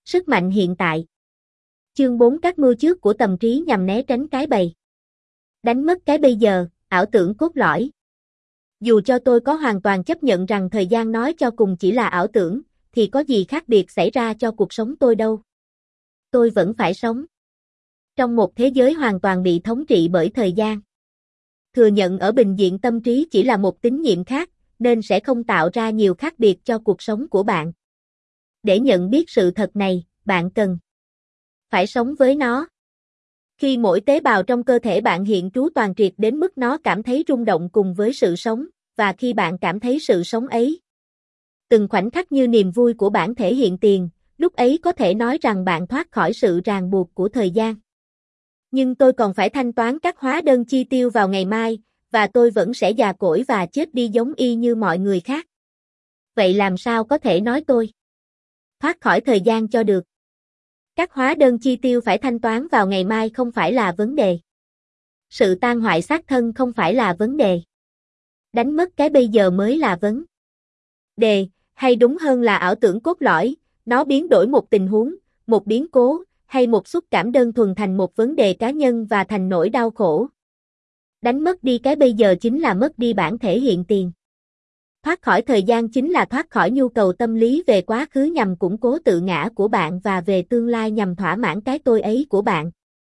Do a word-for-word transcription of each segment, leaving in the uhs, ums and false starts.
Sức mạnh hiện tại. Chương bốn Các mưu trước của Tầm Trí nhằm né tránh cái bầy. Đánh mất cái bây giờ, ảo tưởng cốt lõi. Dù cho tôi có hoàn toàn chấp nhận rằng thời gian nói cho cùng chỉ là ảo tưởng, thì có gì khác biệt xảy ra cho cuộc sống tôi đâu. Tôi vẫn phải sống trong một thế giới hoàn toàn bị thống trị bởi thời gian. Thừa nhận ở bình diện tâm trí chỉ là một tín nhiệm khác, nên sẽ không tạo ra nhiều khác biệt cho cuộc sống của bạn. Để nhận biết sự thật này, bạn cần phải sống với nó. Khi mỗi tế bào trong cơ thể bạn hiện trú toàn triệt đến mức nó cảm thấy rung động cùng với sự sống, và khi bạn cảm thấy sự sống ấy, từng khoảnh khắc như niềm vui của bạn thể hiện tiền, lúc ấy có thể nói rằng bạn thoát khỏi sự ràng buộc của thời gian. Nhưng tôi còn phải thanh toán các hóa đơn chi tiêu vào ngày mai, và tôi vẫn sẽ già cỗi và chết đi giống y như mọi người khác. Vậy làm sao có thể nói tôi thoát khỏi thời gian cho được? Các hóa đơn chi tiêu phải thanh toán vào ngày mai không phải là vấn đề. Sự tan hoại xác thân không phải là vấn đề. Đánh mất cái bây giờ mới là vấn đề, hay đúng hơn là ảo tưởng cốt lõi, nó biến đổi một tình huống, một biến cố, hay một xúc cảm đơn thuần thành một vấn đề cá nhân và thành nỗi đau khổ. Đánh mất đi cái bây giờ chính là mất đi bản thể hiện tiền. Thoát khỏi thời gian chính là thoát khỏi nhu cầu tâm lý về quá khứ nhằm củng cố tự ngã của bạn và về tương lai nhằm thỏa mãn cái tôi ấy của bạn.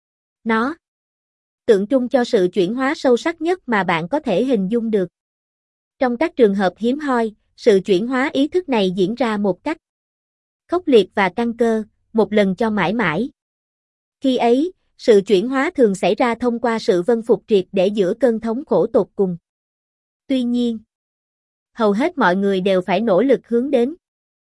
Nó tượng trưng cho sự chuyển hóa sâu sắc nhất mà bạn có thể hình dung được. Trong các trường hợp hiếm hoi, sự chuyển hóa ý thức này diễn ra một cách khốc liệt và căn cơ, một lần cho mãi mãi. Khi ấy, sự chuyển hóa thường xảy ra thông qua sự vân phục triệt để giữa cơn thống khổ tột cùng. Tuy nhiên, hầu hết mọi người đều phải nỗ lực hướng đến.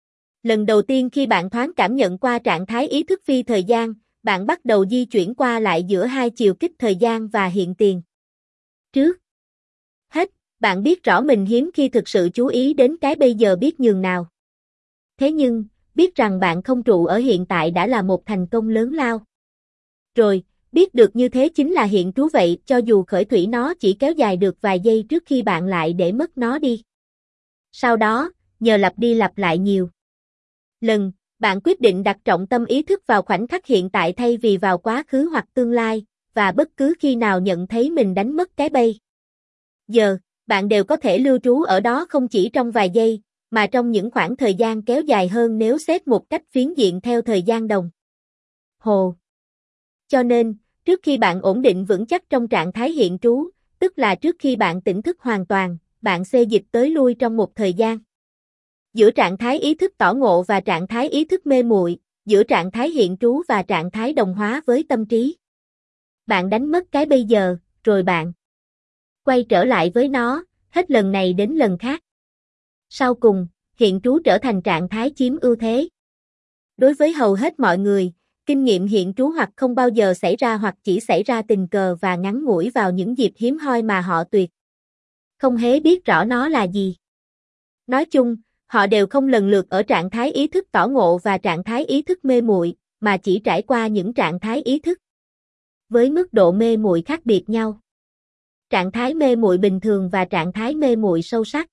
Lần đầu tiên khi bạn thoáng cảm nhận qua trạng thái ý thức phi thời gian, bạn bắt đầu di chuyển qua lại giữa hai chiều kích thời gian và hiện tiền. Trước hết, bạn biết rõ mình hiếm khi thực sự chú ý đến cái bây giờ biết nhường nào. Thế nhưng, biết rằng bạn không trụ ở hiện tại đã là một thành công lớn lao. Rồi, biết được như thế chính là hiện trú vậy, cho dù khởi thủy nó chỉ kéo dài được vài giây trước khi bạn lại để mất nó đi. Sau đó, nhờ lặp đi lặp lại nhiều lần, bạn quyết định đặt trọng tâm ý thức vào khoảnh khắc hiện tại thay vì vào quá khứ hoặc tương lai, và bất cứ khi nào nhận thấy mình đánh mất cái bây giờ, bạn đều có thể lưu trú ở đó không chỉ trong vài giây, mà trong những khoảng thời gian kéo dài hơn nếu xét một cách phiến diện theo thời gian đồng hồ. Cho nên, trước khi bạn ổn định vững chắc trong trạng thái hiện trú, tức là trước khi bạn tỉnh thức hoàn toàn, bạn xê dịch tới lui trong một thời gian giữa trạng thái ý thức tỏ ngộ và trạng thái ý thức mê muội, giữa trạng thái hiện trú và trạng thái đồng hóa với tâm trí. Bạn đánh mất cái bây giờ, rồi bạn quay trở lại với nó, hết lần này đến lần khác. Sau cùng, hiện trú trở thành trạng thái chiếm ưu thế. Đối với hầu hết mọi người, kinh nghiệm hiện trú hoặc không bao giờ xảy ra hoặc chỉ xảy ra tình cờ và ngắn ngủi vào những dịp hiếm hoi mà họ tuyệt không hề biết rõ nó là gì. Nói chung, họ đều không lần lượt ở trạng thái ý thức tỏ ngộ và trạng thái ý thức mê muội, mà chỉ trải qua những trạng thái ý thức với mức độ mê muội khác biệt nhau. Trạng thái mê muội bình thường và trạng thái mê muội sâu sắc.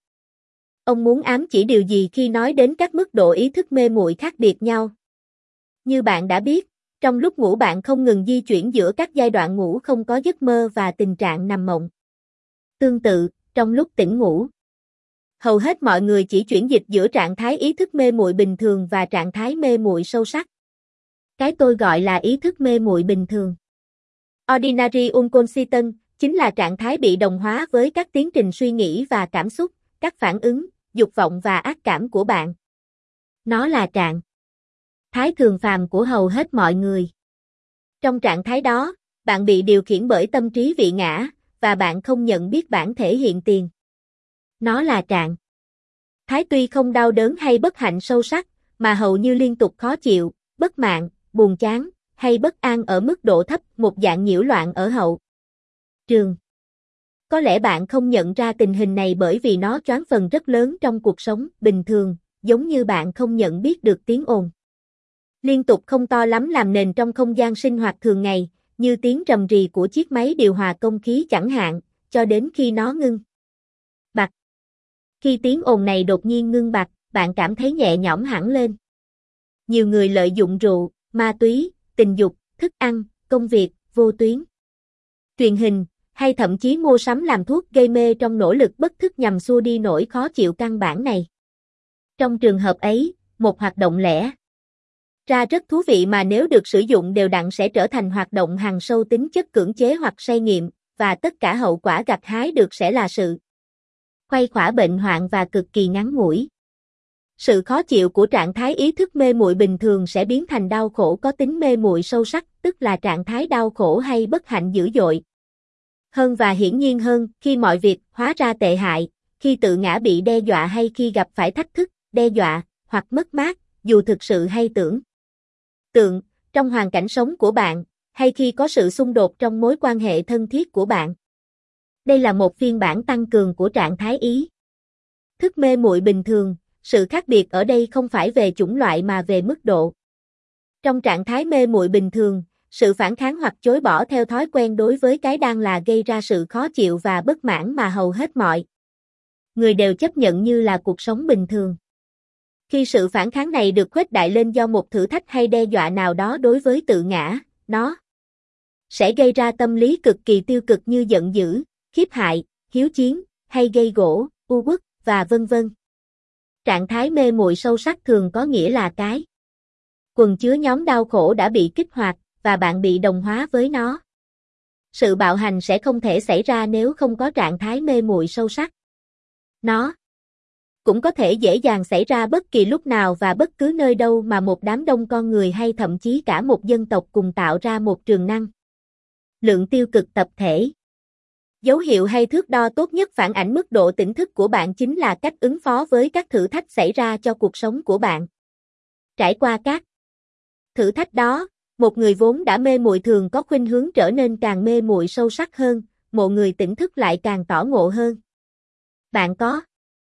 Ông muốn ám chỉ điều gì khi nói đến các mức độ ý thức mê muội khác biệt nhau? Như bạn đã biết, trong lúc ngủ bạn không ngừng di chuyển giữa các giai đoạn ngủ không có giấc mơ và tình trạng nằm mộng. Tương tự, trong lúc tỉnh ngủ, hầu hết mọi người chỉ chuyển dịch giữa trạng thái ý thức mê muội bình thường và trạng thái mê muội sâu sắc. Cái tôi gọi là ý thức mê muội bình thường, Ordinary Unconscious, chính là trạng thái bị đồng hóa với các tiến trình suy nghĩ và cảm xúc, các phản ứng, dục vọng và ác cảm của bạn. Nó là trạng thái thường phàm của hầu hết mọi người. Trong trạng thái đó, bạn bị điều khiển bởi tâm trí vị ngã, và bạn không nhận biết bản thể hiện tiền. Nó là trạng thái tuy không đau đớn hay bất hạnh sâu sắc, mà hầu như liên tục khó chịu, bất mãn, buồn chán, hay bất an ở mức độ thấp, một dạng nhiễu loạn ở hậu trường. Có lẽ bạn không nhận ra tình hình này bởi vì nó choán phần rất lớn trong cuộc sống bình thường, giống như bạn không nhận biết được tiếng ồn liên tục không to lắm làm nền trong không gian sinh hoạt thường ngày, như tiếng rầm rì của chiếc máy điều hòa không khí chẳng hạn, cho đến khi nó ngưng bặt. Khi tiếng ồn này đột nhiên ngưng bặt, bạn cảm thấy nhẹ nhõm hẳn lên. nhiều người lợi dụng rượu, ma túy, tình dục, thức ăn, công việc, vô tuyến truyền hình, hay thậm chí mua sắm làm thuốc gây mê trong nỗ lực bất thức nhằm xua đi nỗi khó chịu căn bản này. Trong trường hợp ấy, một hoạt động lẽ ra rất thú vị mà nếu được sử dụng đều đặn sẽ trở thành hoạt động hằn sâu tính chất cưỡng chế hoặc say nghiện, và tất cả hậu quả gặt hái được sẽ là sự khuây khỏa bệnh hoạn và cực kỳ ngắn ngủi. Sự khó chịu của trạng thái ý thức mê muội bình thường sẽ biến thành đau khổ có tính mê muội sâu sắc, tức là trạng thái đau khổ hay bất hạnh dữ dội hơn và hiển nhiên hơn khi mọi việc hóa ra tệ hại, khi tự ngã bị đe dọa hay khi gặp phải thách thức, đe dọa, hoặc mất mát, dù thực sự hay tưởng tượng, trong hoàn cảnh sống của bạn, hay khi có sự xung đột trong mối quan hệ thân thiết của bạn. Đây là một phiên bản tăng cường của trạng thái ý thức mê muội bình thường, sự khác biệt ở đây không phải về chủng loại mà về mức độ. Trong trạng thái mê muội bình thường, sự phản kháng hoặc chối bỏ theo thói quen đối với cái đang là gây ra sự khó chịu và bất mãn mà hầu hết mọi người đều chấp nhận như là cuộc sống bình thường. Khi sự phản kháng này được khuếch đại lên do một thử thách hay đe dọa nào đó đối với tự ngã, nó sẽ gây ra tâm lý cực kỳ tiêu cực như giận dữ, khiếp hại, hiếu chiến, hay gây gổ, u uất, và vân vân. Trạng thái mê muội sâu sắc thường có nghĩa là cái quần chứa nhóm đau khổ đã bị kích hoạt, và bạn bị đồng hóa với nó. Sự bạo hành sẽ không thể xảy ra nếu không có trạng thái mê muội sâu sắc. Nó cũng có thể dễ dàng xảy ra bất kỳ lúc nào và bất cứ nơi đâu mà một đám đông con người hay thậm chí cả một dân tộc cùng tạo ra một trường năng lượng tiêu cực tập thể. Dấu hiệu hay thước đo tốt nhất phản ảnh mức độ tỉnh thức của bạn chính là cách ứng phó với các thử thách xảy ra cho cuộc sống của bạn. Trải qua các thử thách đó, một người vốn đã mê muội thường có khuynh hướng trở nên càng mê muội sâu sắc hơn, một người tỉnh thức lại càng tỏ ngộ hơn. Bạn có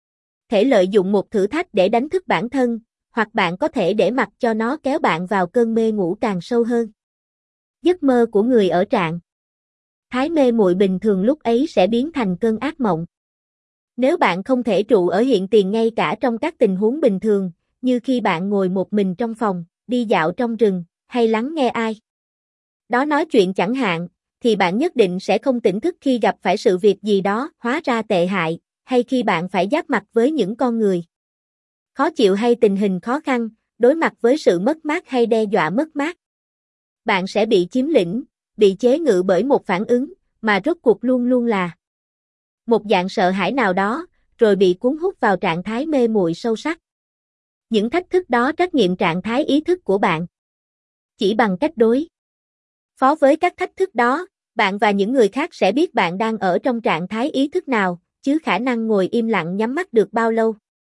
thể lợi dụng một thử thách để đánh thức bản thân, hoặc bạn có thể để mặc cho nó kéo bạn vào cơn mê ngủ càng sâu hơn. Giấc mơ của người ở trạng thái mê muội bình thường lúc ấy sẽ biến thành cơn ác mộng. Nếu bạn không thể trụ ở hiện tiền ngay cả trong các tình huống bình thường, như khi bạn ngồi một mình trong phòng, đi dạo trong rừng, hay lắng nghe ai đó nói chuyện chẳng hạn, thì bạn nhất định sẽ không tỉnh thức khi gặp phải sự việc gì đó hóa ra tệ hại, hay khi bạn phải giáp mặt với những con người khó chịu hay tình hình khó khăn, đối mặt với sự mất mát hay đe dọa mất mát. Bạn sẽ bị chiếm lĩnh, bị chế ngự bởi một phản ứng, mà rốt cuộc luôn luôn là một dạng sợ hãi nào đó, rồi bị cuốn hút vào trạng thái mê muội sâu sắc. Những thách thức đó trắc nghiệm trạng thái ý thức của bạn. Chỉ bằng cách đối phó với các thách thức đó, bạn và những người khác sẽ biết bạn đang ở trong trạng thái ý thức nào, chứ khả năng ngồi im lặng nhắm mắt được bao lâu.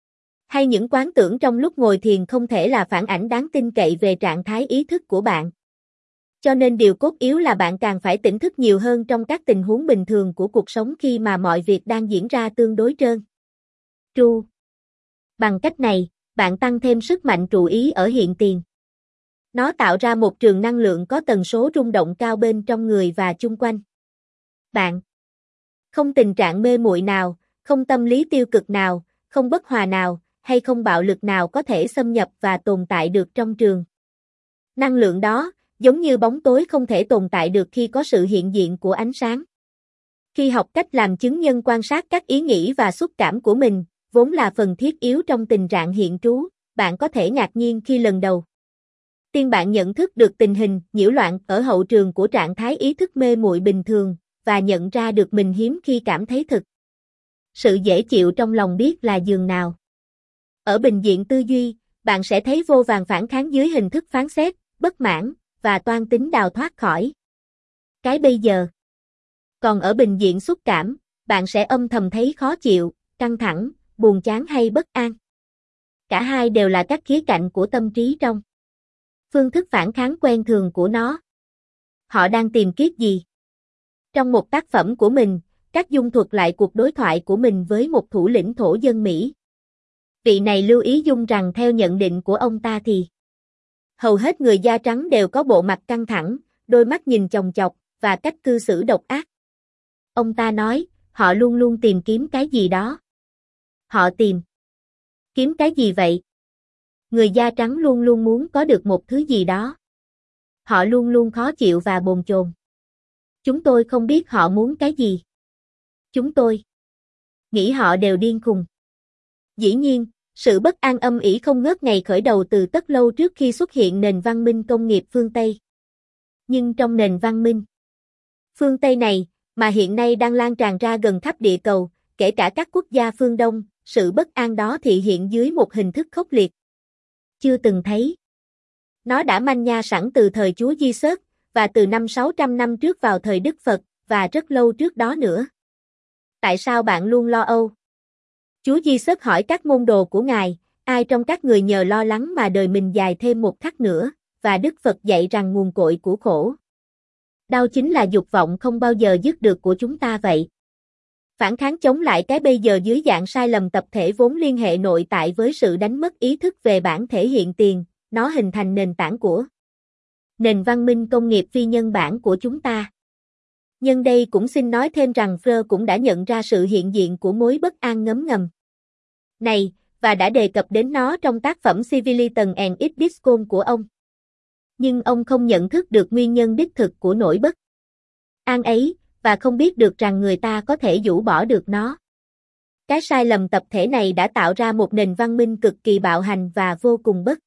Hay những quán tưởng trong lúc ngồi thiền không thể là phản ảnh đáng tin cậy về trạng thái ý thức của bạn. Cho nên điều cốt yếu là bạn càng phải tỉnh thức nhiều hơn trong các tình huống bình thường của cuộc sống khi mà mọi việc đang diễn ra tương đối trơn tru. Bằng cách này, bạn tăng thêm sức mạnh trụ ý ở hiện tiền. Nó tạo ra một trường năng lượng có tần số rung động cao bên trong người và chung quanh bạn. Không tình trạng mê muội nào, không tâm lý tiêu cực nào, không bất hòa nào, hay không bạo lực nào có thể xâm nhập và tồn tại được trong trường năng lượng đó, giống như bóng tối không thể tồn tại được khi có sự hiện diện của ánh sáng. Khi học cách làm chứng nhân quan sát các ý nghĩ và xúc cảm của mình, vốn là phần thiết yếu trong tình trạng hiện trú, bạn có thể ngạc nhiên khi lần đầu tiên bạn nhận thức được tình hình nhiễu loạn ở hậu trường của trạng thái ý thức mê muội bình thường, và nhận ra được mình hiếm khi cảm thấy thực sự dễ chịu trong lòng biết là giường nào. Ở bình diện tư duy, bạn sẽ thấy vô vàn phản kháng dưới hình thức phán xét, bất mãn, và toan tính đào thoát khỏi cái bây giờ. Còn ở bình diện xúc cảm, bạn sẽ âm thầm thấy khó chịu, căng thẳng, buồn chán hay bất an. Cả hai đều là các khía cạnh của tâm trí trong phương thức phản kháng quen thường của nó. Họ đang tìm kiết gì? Trong một tác phẩm của mình, Các Dung thuật lại cuộc đối thoại của mình với một thủ lĩnh thổ dân Mỹ. Vị này lưu ý Dung rằng theo nhận định của ông ta thì hầu hết người da trắng đều có bộ mặt căng thẳng, đôi mắt nhìn chòng chọc, và cách cư xử độc ác. Ông ta nói, họ luôn luôn tìm kiếm cái gì đó. Họ tìm kiếm cái gì vậy? Người da trắng luôn luôn muốn có được một thứ gì đó. Họ luôn luôn khó chịu và bồn chồn. Chúng tôi không biết họ muốn cái gì. Chúng tôi nghĩ họ đều điên khùng. Dĩ nhiên, sự bất an âm ỉ không ngớt ngày khởi đầu từ rất lâu trước khi xuất hiện nền văn minh công nghiệp phương Tây. Nhưng trong nền văn minh phương Tây này, mà hiện nay đang lan tràn ra gần khắp địa cầu, kể cả các quốc gia phương Đông, sự bất an đó thị hiện dưới một hình thức khốc liệt. Chưa từng thấy. Nó đã manh nha sẵn từ thời Chúa Giêsu và từ năm sáu trăm năm trước vào thời Đức Phật, và rất lâu trước đó nữa. Tại sao bạn luôn lo âu? Chúa Giêsu hỏi các môn đồ của Ngài, ai trong các người nhờ lo lắng mà đời mình dài thêm một khắc nữa, và Đức Phật dạy rằng nguồn cội của khổ đau chính là dục vọng không bao giờ dứt được của chúng ta vậy. Phản kháng chống lại cái bây giờ dưới dạng sai lầm tập thể vốn liên hệ nội tại với sự đánh mất ý thức về bản thể hiện tiền, nó hình thành nền tảng của nền văn minh công nghiệp phi nhân bản của chúng ta. Nhân đây cũng xin nói thêm rằng Freud cũng đã nhận ra sự hiện diện của mối bất an ngấm ngầm này, và đã đề cập đến nó trong tác phẩm Civilization and its Discourse của ông. Nhưng ông không nhận thức được nguyên nhân đích thực của nỗi bất an ấy, và không biết được rằng người ta có thể rũ bỏ được nó. Cái sai lầm tập thể này đã tạo ra một nền văn minh cực kỳ bạo hành và vô cùng bất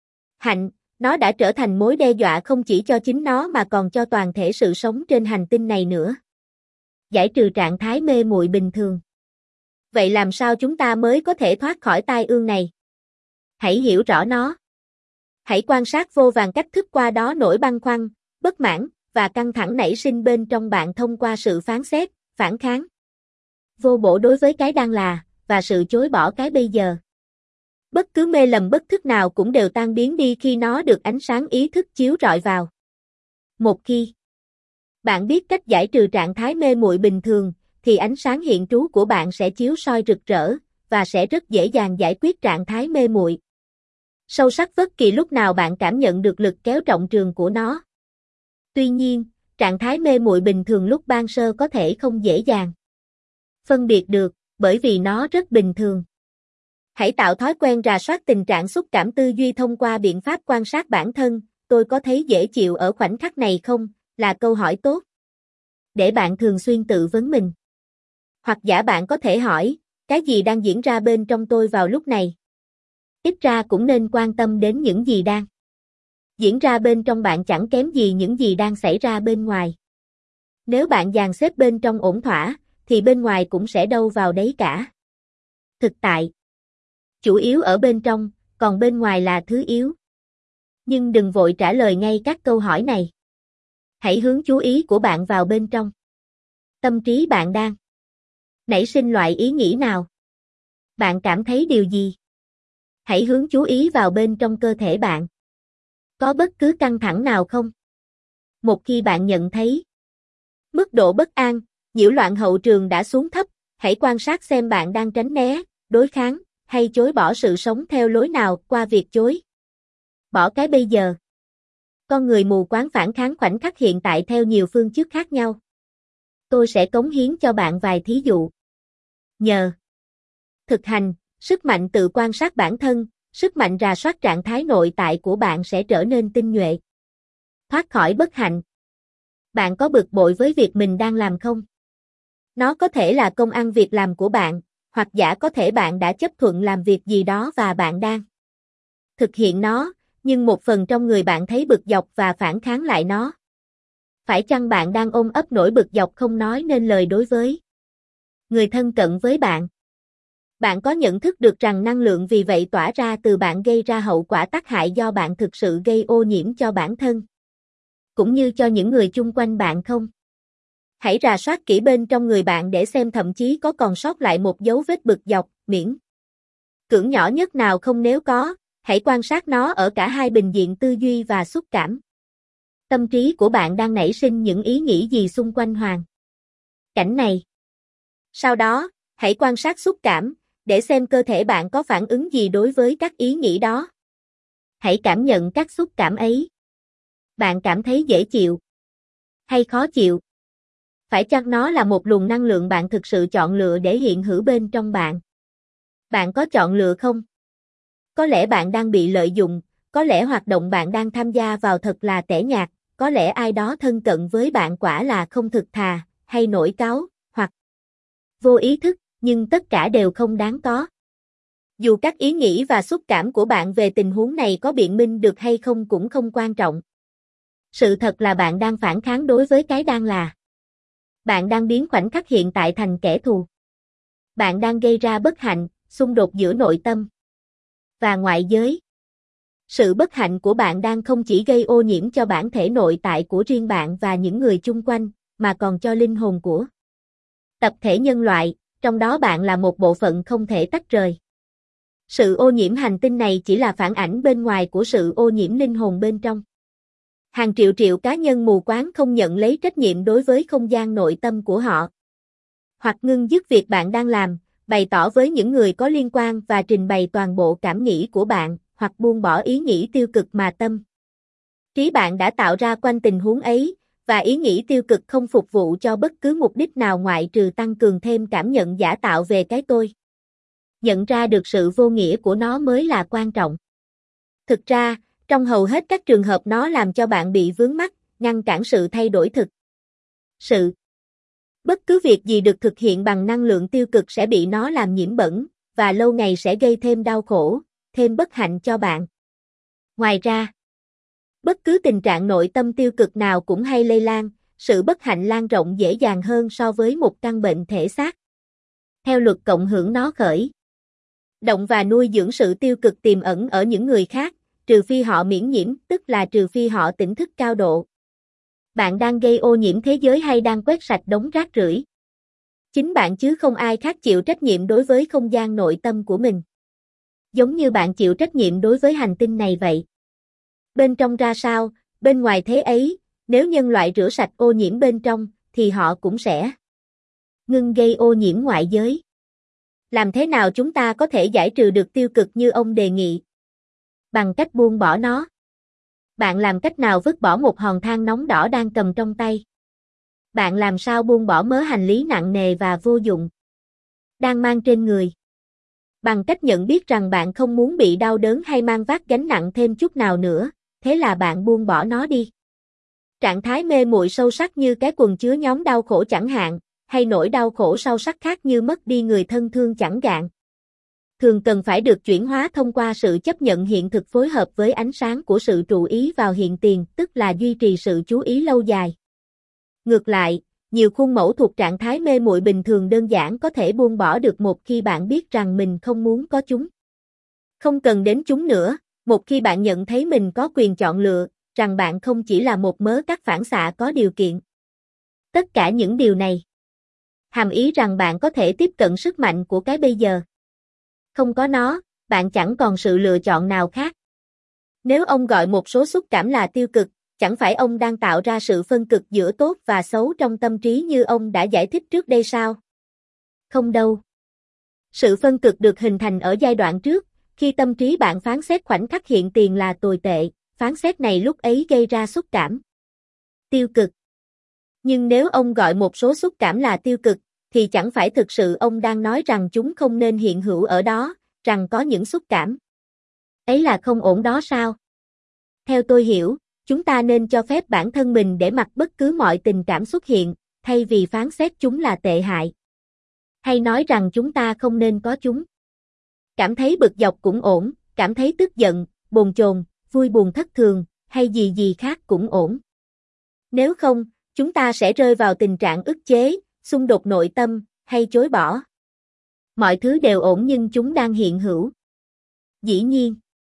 hạnh. Nó đã trở thành mối đe dọa không chỉ cho chính nó mà còn cho toàn thể sự sống trên hành tinh này nữa. Giải trừ trạng thái mê muội bình thường. Vậy làm sao chúng ta mới có thể thoát khỏi tai ương này? Hãy hiểu rõ nó. Hãy quan sát vô vàn cách thức qua đó nỗi băn khoăn, bất mãn và căng thẳng nảy sinh bên trong bạn thông qua sự phán xét, phản kháng vô bổ đối với cái đang là, và sự chối bỏ cái bây giờ. Bất cứ mê lầm bất thức nào cũng đều tan biến đi khi nó được ánh sáng ý thức chiếu rọi vào. Một khi bạn biết cách giải trừ trạng thái mê muội bình thường, thì ánh sáng hiện trú của bạn sẽ chiếu soi rực rỡ, và sẽ rất dễ dàng giải quyết trạng thái mê muội sâu sắc bất kỳ lúc nào bạn cảm nhận được lực kéo trọng trường của nó. Tuy nhiên, trạng thái mê muội bình thường lúc ban sơ có thể không dễ dàng phân biệt được, bởi vì nó rất bình thường. Hãy tạo thói quen rà soát tình trạng xúc cảm tư duy thông qua biện pháp quan sát bản thân. Tôi có thấy dễ chịu ở khoảnh khắc này không? Là câu hỏi tốt để bạn thường xuyên tự vấn mình. Hoặc giả bạn có thể hỏi, cái gì đang diễn ra bên trong tôi vào lúc này? Ít ra cũng nên quan tâm đến những gì đang diễn ra bên trong bạn chẳng kém gì những gì đang xảy ra bên ngoài. Nếu bạn dàn xếp bên trong ổn thỏa, thì bên ngoài cũng sẽ đâu vào đấy cả. Thực tại chủ yếu ở bên trong, còn bên ngoài là thứ yếu. Nhưng đừng vội trả lời ngay các câu hỏi này. Hãy hướng chú ý của bạn vào bên trong. Tâm trí bạn đang nảy sinh loại ý nghĩ nào? Bạn cảm thấy điều gì? Hãy hướng chú ý vào bên trong cơ thể bạn. Có bất cứ căng thẳng nào không? Một khi bạn nhận thấy mức độ bất an, nhiễu loạn hậu trường đã xuống thấp, hãy quan sát xem bạn đang tránh né, đối kháng, hay chối bỏ sự sống theo lối nào qua việc chối bỏ cái bây giờ. Con người mù quáng phản kháng khoảnh khắc hiện tại theo nhiều phương thức khác nhau. Tôi sẽ cống hiến cho bạn vài thí dụ. Nhờ thực hành, sức mạnh tự quan sát bản thân, sức mạnh rà soát trạng thái nội tại của bạn sẽ trở nên tinh nhuệ. Thoát khỏi bất hạnh. Bạn có bực bội với việc mình đang làm không? Nó có thể là công ăn việc làm của bạn, hoặc giả có thể bạn đã chấp thuận làm việc gì đó và bạn đang thực hiện nó, nhưng một phần trong người bạn thấy bực dọc và phản kháng lại nó. Phải chăng bạn đang ôm ấp nỗi bực dọc không nói nên lời đối với người thân cận với bạn? Bạn có nhận thức được rằng năng lượng vì vậy tỏa ra từ bạn gây ra hậu quả tác hại do bạn thực sự gây ô nhiễm cho bản thân, cũng như cho những người chung quanh bạn không? Hãy rà soát kỹ bên trong người bạn để xem thậm chí có còn sót lại một dấu vết bực dọc, miễn cưỡng nhỏ nhất nào không. Nếu có, hãy quan sát nó ở cả hai bình diện tư duy và xúc cảm. Tâm trí của bạn đang nảy sinh những ý nghĩ gì xung quanh hoàn cảnh này? Sau đó, hãy quan sát xúc cảm, để xem cơ thể bạn có phản ứng gì đối với các ý nghĩ đó. Hãy cảm nhận các xúc cảm ấy. Bạn cảm thấy dễ chịu hay khó chịu? Phải chăng nó là một luồng năng lượng bạn thực sự chọn lựa để hiện hữu bên trong bạn? Bạn có chọn lựa không? Có lẽ bạn đang bị lợi dụng, có lẽ hoạt động bạn đang tham gia vào thật là tẻ nhạt, có lẽ ai đó thân cận với bạn quả là không thực thà, hay nổi cáu, hoặc vô ý thức, nhưng tất cả đều không đáng có. Dù các ý nghĩ và xúc cảm của bạn về tình huống này có biện minh được hay không cũng không quan trọng. Sự thật là bạn đang phản kháng đối với cái đang là. Bạn đang biến khoảnh khắc hiện tại thành kẻ thù. Bạn đang gây ra bất hạnh, xung đột giữa nội tâm và ngoại giới. Sự bất hạnh của bạn đang không chỉ gây ô nhiễm cho bản thể nội tại của riêng bạn và những người chung quanh, mà còn cho linh hồn của tập thể nhân loại, trong đó bạn là một bộ phận không thể tách rời. Sự ô nhiễm hành tinh này chỉ là phản ảnh bên ngoài của sự ô nhiễm linh hồn bên trong. Hàng triệu triệu cá nhân mù quáng không nhận lấy trách nhiệm đối với không gian nội tâm của họ. Hoặc ngưng dứt việc bạn đang làm, bày tỏ với những người có liên quan và trình bày toàn bộ cảm nghĩ của bạn, hoặc buông bỏ ý nghĩ tiêu cực mà tâm trí bạn đã tạo ra quanh tình huống ấy, và ý nghĩ tiêu cực không phục vụ cho bất cứ mục đích nào ngoại trừ tăng cường thêm cảm nhận giả tạo về cái tôi. Nhận ra được sự vô nghĩa của nó mới là quan trọng. Thực ra, trong hầu hết các trường hợp nó làm cho bạn bị vướng mắc, ngăn cản sự thay đổi thực sự. Bất cứ việc gì được thực hiện bằng năng lượng tiêu cực sẽ bị nó làm nhiễm bẩn, và lâu ngày sẽ gây thêm đau khổ, thêm bất hạnh cho bạn. Ngoài ra, bất cứ tình trạng nội tâm tiêu cực nào cũng hay lây lan, sự bất hạnh lan rộng dễ dàng hơn so với một căn bệnh thể xác. Theo luật cộng hưởng nó khởi động và nuôi dưỡng sự tiêu cực tiềm ẩn ở những người khác, trừ phi họ miễn nhiễm, tức là trừ phi họ tỉnh thức cao độ. Bạn đang gây ô nhiễm thế giới hay đang quét sạch đống rác rưởi? Chính bạn chứ không ai khác chịu trách nhiệm đối với không gian nội tâm của mình. Giống như bạn chịu trách nhiệm đối với hành tinh này vậy. Bên trong ra sao, bên ngoài thế ấy, nếu nhân loại rửa sạch ô nhiễm bên trong, thì họ cũng sẽ ngưng gây ô nhiễm ngoại giới. Làm thế nào chúng ta có thể giải trừ được tiêu cực như ông đề nghị? Bằng cách buông bỏ nó. Bạn làm cách nào vứt bỏ một hòn than nóng đỏ đang cầm trong tay? Bạn làm sao buông bỏ mớ hành lý nặng nề và vô dụng đang mang trên người? Bằng cách nhận biết rằng bạn không muốn bị đau đớn hay mang vác gánh nặng thêm chút nào nữa, thế là bạn buông bỏ nó đi. Trạng thái mê muội sâu sắc như cái quần chứa nhóm đau khổ chẳng hạn, hay nỗi đau khổ sâu sắc khác như mất đi người thân thương chẳng hạn, thường cần phải được chuyển hóa thông qua sự chấp nhận hiện thực phối hợp với ánh sáng của sự trụ ý vào hiện tiền, tức là duy trì sự chú ý lâu dài. Ngược lại, nhiều khuôn mẫu thuộc trạng thái mê muội bình thường đơn giản có thể buông bỏ được một khi bạn biết rằng mình không muốn có chúng. Không cần đến chúng nữa, một khi bạn nhận thấy mình có quyền chọn lựa, rằng bạn không chỉ là một mớ các phản xạ có điều kiện. Tất cả những điều này hàm ý rằng bạn có thể tiếp cận sức mạnh của cái bây giờ. Không có nó, bạn chẳng còn sự lựa chọn nào khác. Nếu ông gọi một số xúc cảm là tiêu cực, chẳng phải ông đang tạo ra sự phân cực giữa tốt và xấu trong tâm trí như ông đã giải thích trước đây sao? Không đâu. Sự phân cực được hình thành ở giai đoạn trước, khi tâm trí bạn phán xét khoảnh khắc hiện tiền là tồi tệ, phán xét này lúc ấy gây ra xúc cảm tiêu cực. Nhưng nếu ông gọi một số xúc cảm là tiêu cực, thì chẳng phải thực sự ông đang nói rằng chúng không nên hiện hữu ở đó, rằng có những xúc cảm ấy là không ổn đó sao? Theo tôi hiểu, chúng ta nên cho phép bản thân mình để mặc bất cứ mọi tình cảm xuất hiện, thay vì phán xét chúng là tệ hại. Hay nói rằng chúng ta không nên có chúng. Cảm thấy bực dọc cũng ổn, cảm thấy tức giận, bồn chồn, vui buồn thất thường, hay gì gì khác cũng ổn. Nếu không, chúng ta sẽ rơi vào tình trạng ức chế, xung đột nội tâm, hay chối bỏ. Mọi thứ đều ổn nhưng chúng đang hiện hữu. Dĩ nhiên,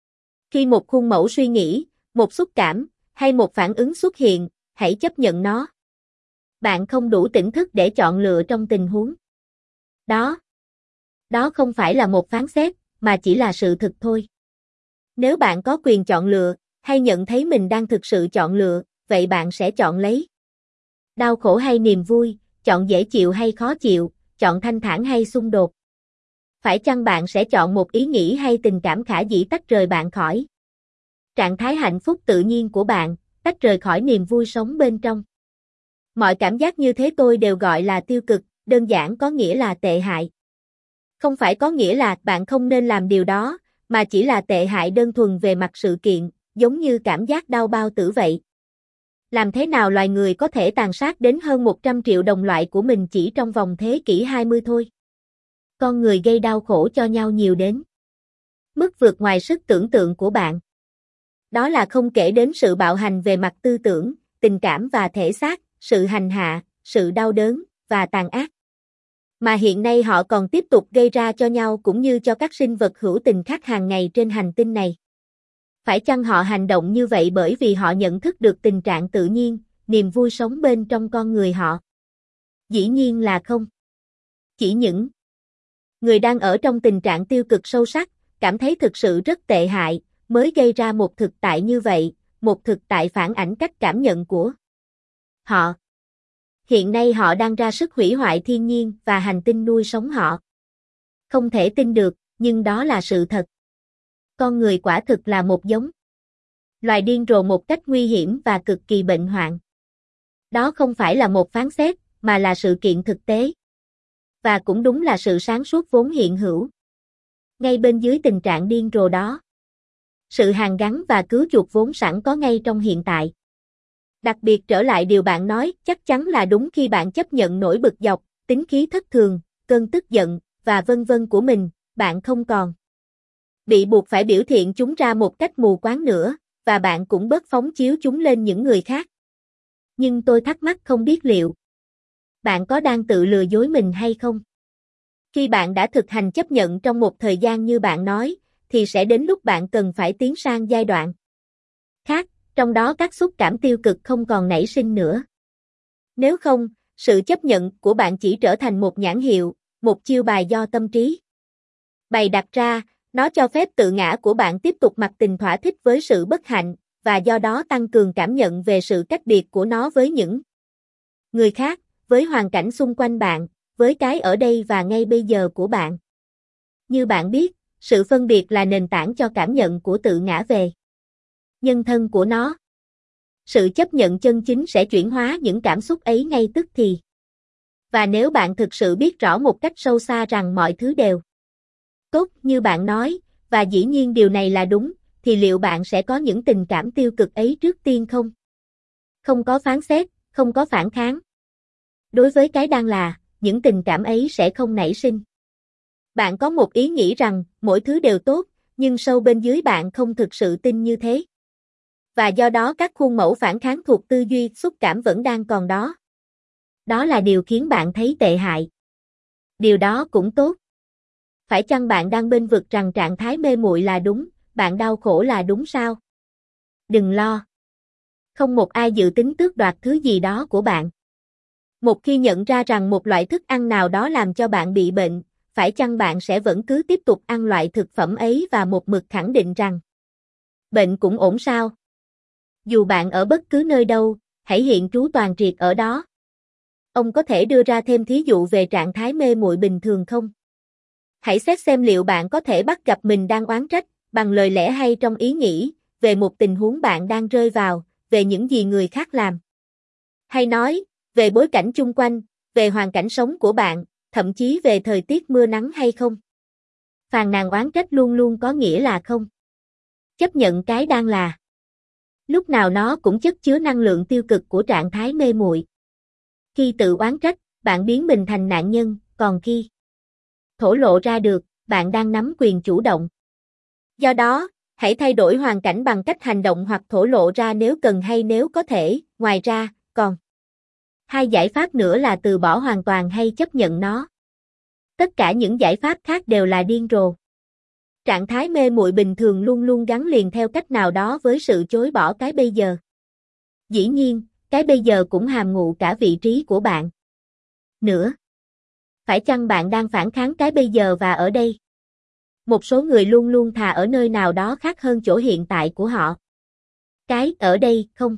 khi một khuôn mẫu suy nghĩ, một xúc cảm, hay một phản ứng xuất hiện, hãy chấp nhận nó. Bạn không đủ tỉnh thức để chọn lựa trong tình huống đó. Đó không phải là một phán xét, mà chỉ là sự thực thôi. Nếu bạn có quyền chọn lựa, hay nhận thấy mình đang thực sự chọn lựa, vậy bạn sẽ chọn lấy đau khổ hay niềm vui, chọn dễ chịu hay khó chịu, chọn thanh thản hay xung đột. Phải chăng bạn sẽ chọn một ý nghĩ hay tình cảm khả dĩ tách rời bạn khỏi trạng thái hạnh phúc tự nhiên của bạn, tách rời khỏi niềm vui sống bên trong? Mọi cảm giác như thế tôi đều gọi là tiêu cực, đơn giản có nghĩa là tệ hại. Không phải có nghĩa là bạn không nên làm điều đó, mà chỉ là tệ hại đơn thuần về mặt sự kiện, giống như cảm giác đau bao tử vậy. Làm thế nào loài người có thể tàn sát đến hơn một trăm triệu đồng loại của mình chỉ trong vòng thế kỷ hai mươi thôi? Con người gây đau khổ cho nhau nhiều đến mức vượt ngoài sức tưởng tượng của bạn. Đó là không kể đến sự bạo hành về mặt tư tưởng, tình cảm và thể xác, sự hành hạ, sự đau đớn, và tàn ác. Mà hiện nay họ còn tiếp tục gây ra cho nhau cũng như cho các sinh vật hữu tình khác hàng ngày trên hành tinh này. Phải chăng họ hành động như vậy bởi vì họ nhận thức được tình trạng tự nhiên, niềm vui sống bên trong con người họ? Dĩ nhiên là không. Chỉ những người đang ở trong tình trạng tiêu cực sâu sắc, cảm thấy thực sự rất tệ hại, mới gây ra một thực tại như vậy, một thực tại phản ảnh cách cảm nhận của họ. Hiện nay họ đang ra sức hủy hoại thiên nhiên và hành tinh nuôi sống họ. Không thể tin được, nhưng đó là sự thật. Con người quả thực là một giống loài điên rồ một cách nguy hiểm và cực kỳ bệnh hoạn. Đó không phải là một phán xét, mà là sự kiện thực tế. Và cũng đúng là sự sáng suốt vốn hiện hữu. Ngay bên dưới tình trạng điên rồ đó, sự hàn gắn và cứu chuộc vốn sẵn có ngay trong hiện tại. Đặc biệt trở lại điều bạn nói, chắc chắn là đúng khi bạn chấp nhận nỗi bực dọc, tính khí thất thường, cơn tức giận, và vân vân của mình, bạn không còn bị buộc phải biểu hiện chúng ra một cách mù quáng nữa, và bạn cũng bớt phóng chiếu chúng lên những người khác. Nhưng tôi thắc mắc không biết liệu bạn có đang tự lừa dối mình hay không? Khi bạn đã thực hành chấp nhận trong một thời gian như bạn nói, thì sẽ đến lúc bạn cần phải tiến sang giai đoạn khác, trong đó các xúc cảm tiêu cực không còn nảy sinh nữa. Nếu không, sự chấp nhận của bạn chỉ trở thành một nhãn hiệu, một chiêu bài do tâm trí bày đặt ra, nó cho phép tự ngã của bạn tiếp tục mặc tình thỏa thích với sự bất hạnh, và do đó tăng cường cảm nhận về sự cách biệt của nó với những người khác, với hoàn cảnh xung quanh bạn, với cái ở đây và ngay bây giờ của bạn. Như bạn biết, sự phân biệt là nền tảng cho cảm nhận của tự ngã về nhân thân của nó. Sự chấp nhận chân chính sẽ chuyển hóa những cảm xúc ấy ngay tức thì. Và nếu bạn thực sự biết rõ một cách sâu xa rằng mọi thứ đều tốt như bạn nói, và dĩ nhiên điều này là đúng, thì liệu bạn sẽ có những tình cảm tiêu cực ấy trước tiên không? Không có phán xét, không có phản kháng. Đối với cái đang là, những tình cảm ấy sẽ không nảy sinh. Bạn có một ý nghĩ rằng, mỗi thứ đều tốt, nhưng sâu bên dưới bạn không thực sự tin như thế. Và do đó các khuôn mẫu phản kháng thuộc tư duy, xúc cảm vẫn đang còn đó. Đó là điều khiến bạn thấy tệ hại. Điều đó cũng tốt. Phải chăng bạn đang bên vực rằng trạng thái mê muội là đúng, bạn đau khổ là đúng sao? Đừng lo. Không một ai dự tính tước đoạt thứ gì đó của bạn. Một khi nhận ra rằng một loại thức ăn nào đó làm cho bạn bị bệnh, phải chăng bạn sẽ vẫn cứ tiếp tục ăn loại thực phẩm ấy và một mực khẳng định rằng bệnh cũng ổn sao? Dù bạn ở bất cứ nơi đâu, hãy hiện trú toàn triệt ở đó. Ông có thể đưa ra thêm thí dụ về trạng thái mê muội bình thường không? Hãy xét xem liệu bạn có thể bắt gặp mình đang oán trách, bằng lời lẽ hay trong ý nghĩ, về một tình huống bạn đang rơi vào, về những gì người khác làm. Hay nói, về bối cảnh chung quanh, về hoàn cảnh sống của bạn, thậm chí về thời tiết mưa nắng hay không? Phàn nàn oán trách luôn luôn có nghĩa là không chấp nhận cái đang là. Lúc nào nó cũng chất chứa năng lượng tiêu cực của trạng thái mê muội. Khi tự oán trách, bạn biến mình thành nạn nhân, còn khi thổ lộ ra được, bạn đang nắm quyền chủ động. Do đó, hãy thay đổi hoàn cảnh bằng cách hành động hoặc thổ lộ ra nếu cần hay nếu có thể. Ngoài ra, còn hai giải pháp nữa là từ bỏ hoàn toàn hay chấp nhận nó. Tất cả những giải pháp khác đều là điên rồ. Trạng thái mê muội bình thường luôn luôn gắn liền theo cách nào đó với sự chối bỏ cái bây giờ. Dĩ nhiên, cái bây giờ cũng hàm ngụ cả vị trí của bạn nữa. Phải chăng bạn đang phản kháng cái bây giờ và ở đây? Một số người luôn luôn thà ở nơi nào đó khác hơn chỗ hiện tại của họ. Cái ở đây không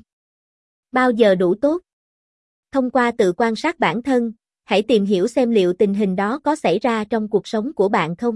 bao giờ đủ tốt. Thông qua tự quan sát bản thân, hãy tìm hiểu xem liệu tình hình đó có xảy ra trong cuộc sống của bạn không.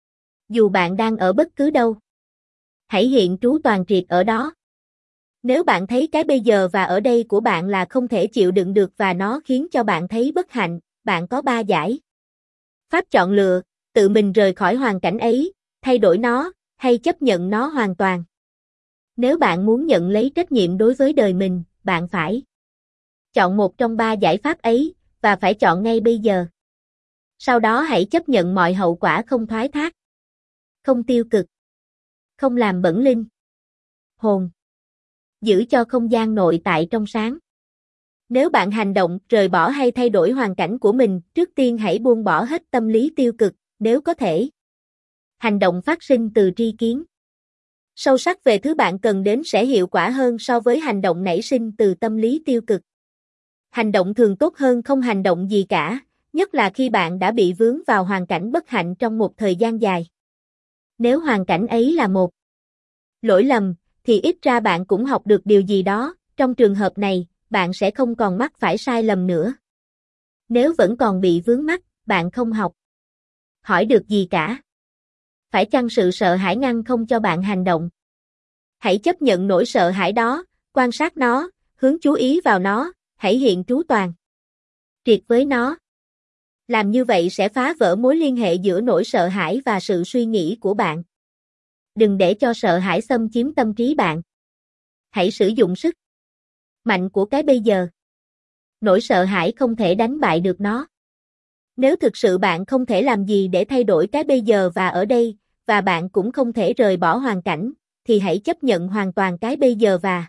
Dù bạn đang ở bất cứ đâu, hãy hiện trú toàn triệt ở đó. Nếu bạn thấy cái bây giờ và ở đây của bạn là không thể chịu đựng được và nó khiến cho bạn thấy bất hạnh, bạn có ba giải pháp chọn lựa: tự mình rời khỏi hoàn cảnh ấy, thay đổi nó, hay chấp nhận nó hoàn toàn? Nếu bạn muốn nhận lấy trách nhiệm đối với đời mình, bạn phải chọn một trong ba giải pháp ấy, và phải chọn ngay bây giờ. Sau đó hãy chấp nhận mọi hậu quả không thoái thác, không tiêu cực, không làm bẩn linh hồn. Giữ cho không gian nội tại trong sáng. Nếu bạn hành động, rời bỏ hay thay đổi hoàn cảnh của mình, trước tiên hãy buông bỏ hết tâm lý tiêu cực, nếu có thể. Hành động phát sinh từ tri kiến sâu sắc về thứ bạn cần đến sẽ hiệu quả hơn so với hành động nảy sinh từ tâm lý tiêu cực. Hành động thường tốt hơn không hành động gì cả, nhất là khi bạn đã bị vướng vào hoàn cảnh bất hạnh trong một thời gian dài. Nếu hoàn cảnh ấy là một lỗi lầm, thì ít ra bạn cũng học được điều gì đó, trong trường hợp này, bạn sẽ không còn mắc phải sai lầm nữa. Nếu vẫn còn bị vướng mắc, bạn không học hỏi được gì cả. Phải chăng sự sợ hãi ngăn không cho bạn hành động? Hãy chấp nhận nỗi sợ hãi đó, quan sát nó, hướng chú ý vào nó, hãy hiện trú toàn triệt với nó. Làm như vậy sẽ phá vỡ mối liên hệ giữa nỗi sợ hãi và sự suy nghĩ của bạn. Đừng để cho sợ hãi xâm chiếm tâm trí bạn. Hãy sử dụng sức mạnh của cái bây giờ. Nỗi sợ hãi không thể đánh bại được nó. Nếu thực sự bạn không thể làm gì để thay đổi cái bây giờ và ở đây, và bạn cũng không thể rời bỏ hoàn cảnh, thì hãy chấp nhận hoàn toàn cái bây giờ và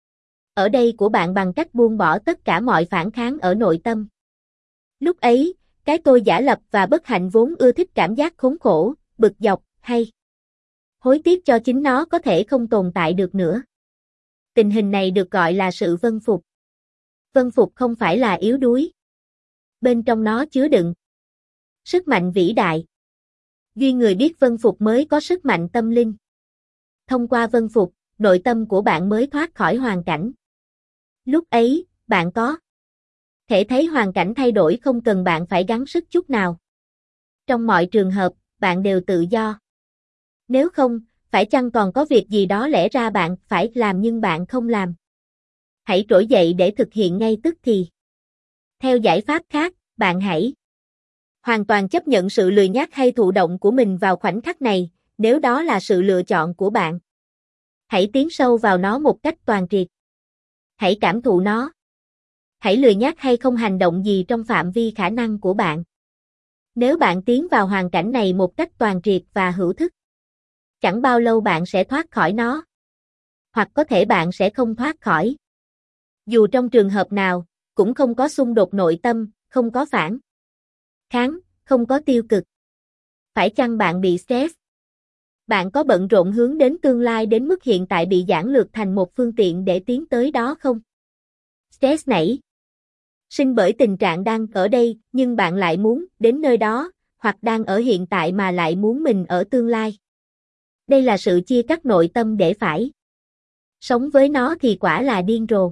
ở đây của bạn bằng cách buông bỏ tất cả mọi phản kháng ở nội tâm. Lúc ấy, cái tôi giả lập và bất hạnh vốn ưa thích cảm giác khốn khổ, bực dọc, hay hối tiếc cho chính nó có thể không tồn tại được nữa. Tình hình này được gọi là sự vâng phục. Vâng phục không phải là yếu đuối. Bên trong nó chứa đựng sức mạnh vĩ đại. Duy người biết vâng phục mới có sức mạnh tâm linh. Thông qua vâng phục, nội tâm của bạn mới thoát khỏi hoàn cảnh. Lúc ấy, bạn có thể thấy hoàn cảnh thay đổi không cần bạn phải gắng sức chút nào. Trong mọi trường hợp, bạn đều tự do. Nếu không, phải chăng còn có việc gì đó lẽ ra bạn phải làm nhưng bạn không làm? Hãy trỗi dậy để thực hiện ngay tức thì. Theo giải pháp khác, bạn hãy hoàn toàn chấp nhận sự lười nhác hay thụ động của mình vào khoảnh khắc này, nếu đó là sự lựa chọn của bạn. Hãy tiến sâu vào nó một cách toàn triệt. Hãy cảm thụ nó. Hãy lười nhác hay không hành động gì trong phạm vi khả năng của bạn. Nếu bạn tiến vào hoàn cảnh này một cách toàn triệt và hữu thức, chẳng bao lâu bạn sẽ thoát khỏi nó. Hoặc có thể bạn sẽ không thoát khỏi. Dù trong trường hợp nào, cũng không có xung đột nội tâm, không có phản kháng, không có tiêu cực. Phải chăng bạn bị stress? Bạn có bận rộn hướng đến tương lai đến mức hiện tại bị giản lược thành một phương tiện để tiến tới đó không? Stress nảy sinh bởi tình trạng đang ở đây, nhưng bạn lại muốn đến nơi đó, hoặc đang ở hiện tại mà lại muốn mình ở tương lai. Đây là sự chia cắt nội tâm để phải sống với nó thì quả là điên rồ.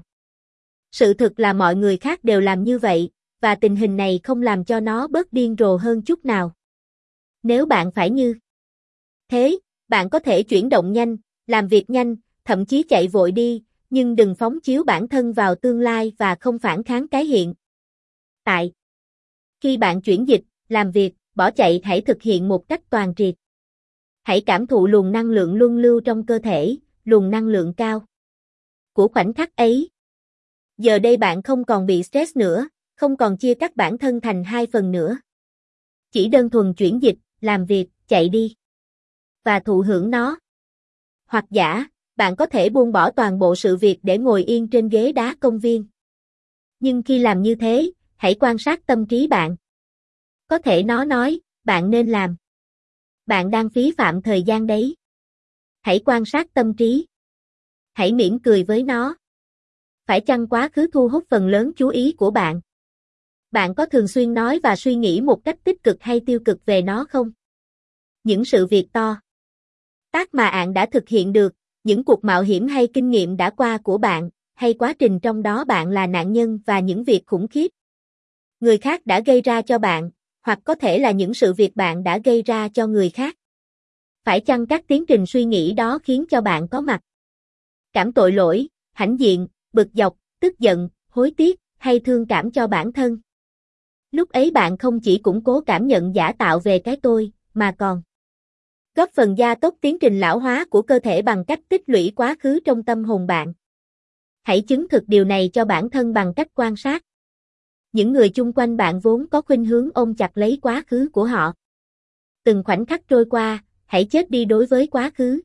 Sự thực là mọi người khác đều làm như vậy, và tình hình này không làm cho nó bớt điên rồ hơn chút nào. Nếu bạn phải như thế, bạn có thể chuyển động nhanh, làm việc nhanh, thậm chí chạy vội đi, nhưng đừng phóng chiếu bản thân vào tương lai và không phản kháng cái hiện tại. Khi bạn chuyển dịch, làm việc, bỏ chạy hãy thực hiện một cách toàn triệt. Hãy cảm thụ luồng năng lượng luân lưu trong cơ thể, luồng năng lượng cao của khoảnh khắc ấy. Giờ đây bạn không còn bị stress nữa, không còn chia cắt bản thân thành hai phần nữa. Chỉ đơn thuần chuyển dịch, làm việc, chạy đi và thụ hưởng nó. Hoặc giả, bạn có thể buông bỏ toàn bộ sự việc để ngồi yên trên ghế đá công viên. Nhưng khi làm như thế, hãy quan sát tâm trí bạn. Có thể nó nói, bạn nên làm. Bạn đang phí phạm thời gian đấy. Hãy quan sát tâm trí. Hãy mỉm cười với nó. Phải chăng quá khứ thu hút phần lớn chú ý của bạn? Bạn có thường xuyên nói và suy nghĩ một cách tích cực hay tiêu cực về nó không? Những sự việc to tác mà bạn đã thực hiện được, những cuộc mạo hiểm hay kinh nghiệm đã qua của bạn, hay quá trình trong đó bạn là nạn nhân và những việc khủng khiếp người khác đã gây ra cho bạn, hoặc có thể là những sự việc bạn đã gây ra cho người khác. Phải chăng các tiến trình suy nghĩ đó khiến cho bạn có mặt cảm tội lỗi, hãnh diện, bực dọc, tức giận, hối tiếc, hay thương cảm cho bản thân? Lúc ấy bạn không chỉ củng cố cảm nhận giả tạo về cái tôi, mà còn Góp phần gia tốc tiến trình lão hóa của cơ thể bằng cách tích lũy quá khứ trong tâm hồn bạn. Hãy chứng thực điều này cho bản thân bằng cách quan sát. Những người chung quanh bạn vốn có khuynh hướng ôm chặt lấy quá khứ của họ. Từng khoảnh khắc trôi qua, hãy chết đi đối với quá khứ.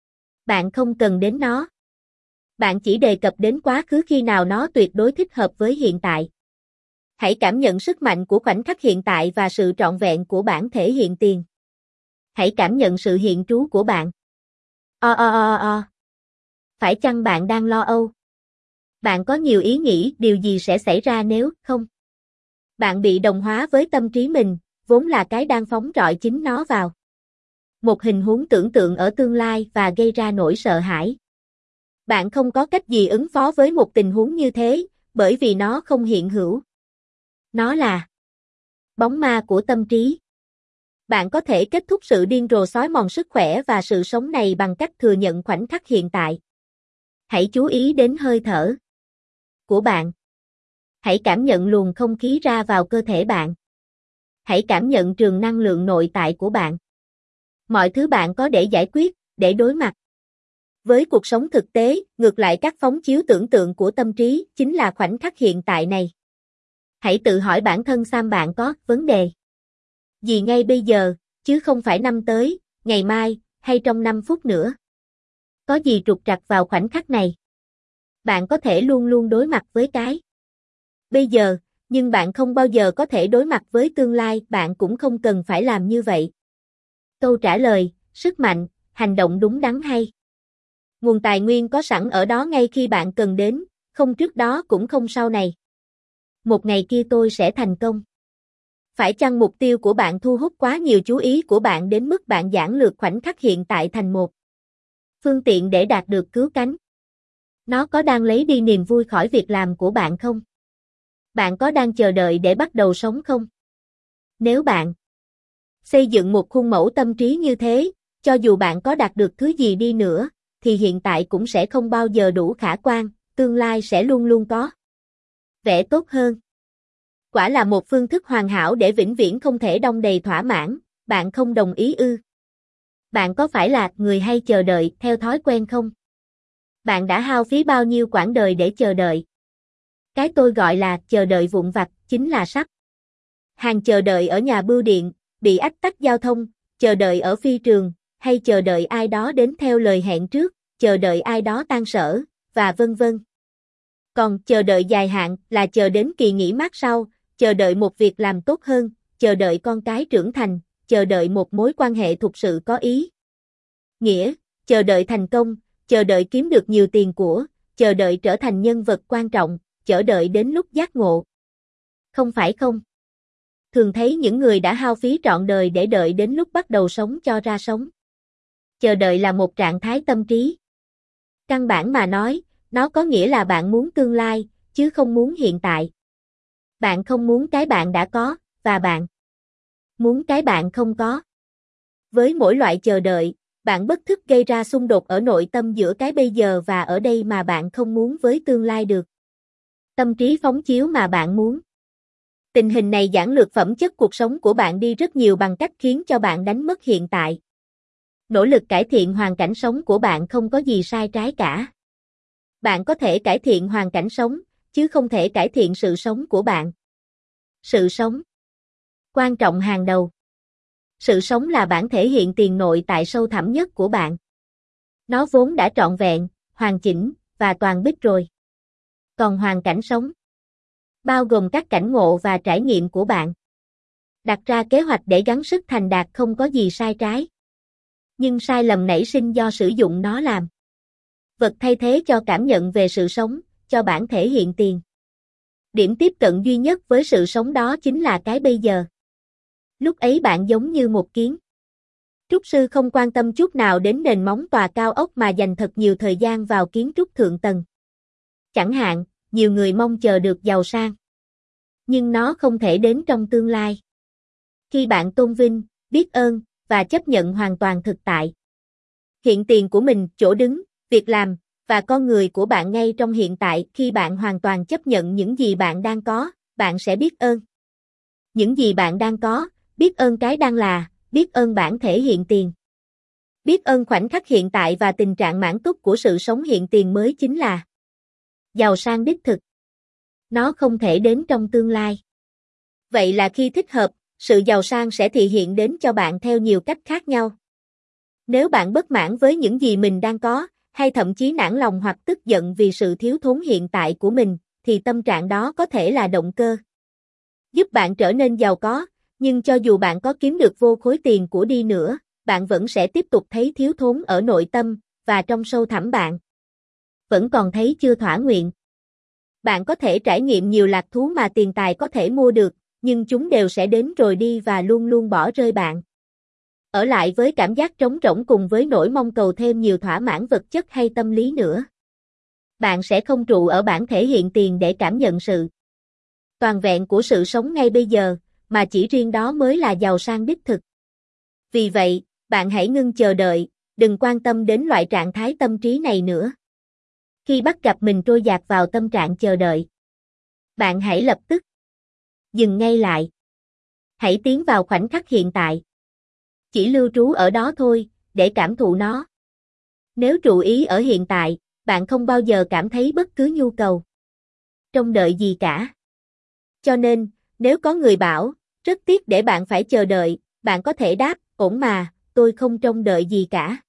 Bạn không cần đến nó. Bạn chỉ đề cập đến quá khứ khi nào nó tuyệt đối thích hợp với hiện tại. Hãy cảm nhận sức mạnh của khoảnh khắc hiện tại và sự trọn vẹn của bản thể hiện tiền. Hãy cảm nhận sự hiện trú của bạn. O o o o. Phải chăng bạn đang lo âu? Bạn có nhiều ý nghĩ điều gì sẽ xảy ra nếu không? Bạn bị đồng hóa với tâm trí mình, vốn là cái đang phóng rọi chính nó vào một hình huống tưởng tượng ở tương lai và gây ra nỗi sợ hãi. Bạn không có cách gì ứng phó với một tình huống như thế, bởi vì nó không hiện hữu. Nó là bóng ma của tâm trí. Bạn có thể kết thúc sự điên rồ xói mòn sức khỏe và sự sống này bằng cách thừa nhận khoảnh khắc hiện tại. Hãy chú ý đến hơi thở của bạn. Hãy cảm nhận luồng không khí ra vào cơ thể bạn. Hãy cảm nhận trường năng lượng nội tại của bạn. Mọi thứ bạn có để giải quyết, để đối mặt với cuộc sống thực tế, ngược lại các phóng chiếu tưởng tượng của tâm trí, chính là khoảnh khắc hiện tại này. Hãy tự hỏi bản thân xem bạn có vấn đề gì ngay bây giờ, chứ không phải năm tới, ngày mai, hay trong năm phút nữa. Có gì trục trặc vào khoảnh khắc này? Bạn có thể luôn luôn đối mặt với cái bây giờ, nhưng bạn không bao giờ có thể đối mặt với tương lai, bạn cũng không cần phải làm như vậy. Câu trả lời, sức mạnh, hành động đúng đắn hay. Nguồn tài nguyên có sẵn ở đó ngay khi bạn cần đến, không trước đó cũng không sau này. Một ngày kia tôi sẽ thành công. Phải chăng mục tiêu của bạn thu hút quá nhiều chú ý của bạn đến mức bạn giản lược khoảnh khắc hiện tại thành một phương tiện để đạt được cứu cánh? Nó có đang lấy đi niềm vui khỏi việc làm của bạn không? Bạn có đang chờ đợi để bắt đầu sống không? Nếu bạn xây dựng một khuôn mẫu tâm trí như thế, cho dù bạn có đạt được thứ gì đi nữa, thì hiện tại cũng sẽ không bao giờ đủ khả quan, tương lai sẽ luôn luôn có vẻ tốt hơn. Quả là một phương thức hoàn hảo để vĩnh viễn không thể đong đầy thỏa mãn, bạn không đồng ý ư? Bạn có phải là người hay chờ đợi theo thói quen không? Bạn đã hao phí bao nhiêu quãng đời để chờ đợi? Cái tôi gọi là chờ đợi vụn vặt, chính là sắp hàng chờ đợi ở nhà bưu điện, bị ách tắc giao thông, chờ đợi ở phi trường, hay chờ đợi ai đó đến theo lời hẹn trước, chờ đợi ai đó tan sở, và vân vân. Còn chờ đợi dài hạn là chờ đến kỳ nghỉ mát sau, chờ đợi một việc làm tốt hơn, chờ đợi con cái trưởng thành, chờ đợi một mối quan hệ thực sự có ý nghĩa, chờ đợi thành công, chờ đợi kiếm được nhiều tiền của, chờ đợi trở thành nhân vật quan trọng, chờ đợi đến lúc giác ngộ. Không phải không? Thường thấy những người đã hao phí trọn đời để đợi đến lúc bắt đầu sống cho ra sống. Chờ đợi là một trạng thái tâm trí. Căn bản mà nói, nó có nghĩa là bạn muốn tương lai, chứ không muốn hiện tại. Bạn không muốn cái bạn đã có, và bạn muốn cái bạn không có. Với mỗi loại chờ đợi, bạn bất thức gây ra xung đột ở nội tâm giữa cái bây giờ và ở đây mà bạn không muốn với tương lai được. Tâm trí phóng chiếu mà bạn muốn. Tình hình này giản lược phẩm chất cuộc sống của bạn đi rất nhiều bằng cách khiến cho bạn đánh mất hiện tại. Nỗ lực cải thiện hoàn cảnh sống của bạn không có gì sai trái cả. Bạn có thể cải thiện hoàn cảnh sống, chứ không thể cải thiện sự sống của bạn. Sự sống quan trọng hàng đầu. Sự sống là bản thể hiện tiền nội tại sâu thẳm nhất của bạn. Nó vốn đã trọn vẹn, hoàn chỉnh, và toàn bích rồi. Còn hoàn cảnh sống bao gồm các cảnh ngộ và trải nghiệm của bạn. Đặt ra kế hoạch để gắng sức thành đạt không có gì sai trái. Nhưng sai lầm nảy sinh do sử dụng nó làm vật thay thế cho cảm nhận về sự sống, cho bản thể hiện tiền. Điểm tiếp cận duy nhất với sự sống đó chính là cái bây giờ. Lúc ấy bạn giống như một kiến trúc sư không quan tâm chút nào đến nền móng tòa cao ốc mà dành thật nhiều thời gian vào kiến trúc thượng tầng. Chẳng hạn, nhiều người mong chờ được giàu sang. Nhưng nó không thể đến trong tương lai. Khi bạn tôn vinh, biết ơn, và chấp nhận hoàn toàn thực tại. Hiện tiền của mình, chỗ đứng, việc làm, và con người của bạn ngay trong hiện tại, khi bạn hoàn toàn chấp nhận những gì bạn đang có, bạn sẽ biết ơn những gì bạn đang có, biết ơn cái đang là, biết ơn bản thể hiện tiền. Biết ơn khoảnh khắc hiện tại và tình trạng mãn túc của sự sống hiện tiền mới chính là giàu sang đích thực. Nó không thể đến trong tương lai. Vậy là khi thích hợp, sự giàu sang sẽ thị hiện đến cho bạn theo nhiều cách khác nhau. Nếu bạn bất mãn với những gì mình đang có, hay thậm chí nản lòng hoặc tức giận vì sự thiếu thốn hiện tại của mình, thì tâm trạng đó có thể là động cơ giúp bạn trở nên giàu có, nhưng cho dù bạn có kiếm được vô khối tiền của đi nữa, bạn vẫn sẽ tiếp tục thấy thiếu thốn ở nội tâm, và trong sâu thẳm bạn vẫn còn thấy chưa thỏa nguyện. Bạn có thể trải nghiệm nhiều lạc thú mà tiền tài có thể mua được, nhưng chúng đều sẽ đến rồi đi và luôn luôn bỏ rơi bạn. Ở lại với cảm giác trống rỗng cùng với nỗi mong cầu thêm nhiều thỏa mãn vật chất hay tâm lý nữa. Bạn sẽ không trụ ở bản thể hiện tiền để cảm nhận sự toàn vẹn của sự sống ngay bây giờ, mà chỉ riêng đó mới là giàu sang đích thực. Vì vậy, bạn hãy ngưng chờ đợi, đừng quan tâm đến loại trạng thái tâm trí này nữa. Khi bắt gặp mình trôi dạt vào tâm trạng chờ đợi, bạn hãy lập tức dừng ngay lại. Hãy tiến vào khoảnh khắc hiện tại. Chỉ lưu trú ở đó thôi, để cảm thụ nó. Nếu trụ ý ở hiện tại, bạn không bao giờ cảm thấy bất cứ nhu cầu trông đợi gì cả. Cho nên, nếu có người bảo, rất tiếc để bạn phải chờ đợi, bạn có thể đáp, ổn mà, tôi không trông đợi gì cả.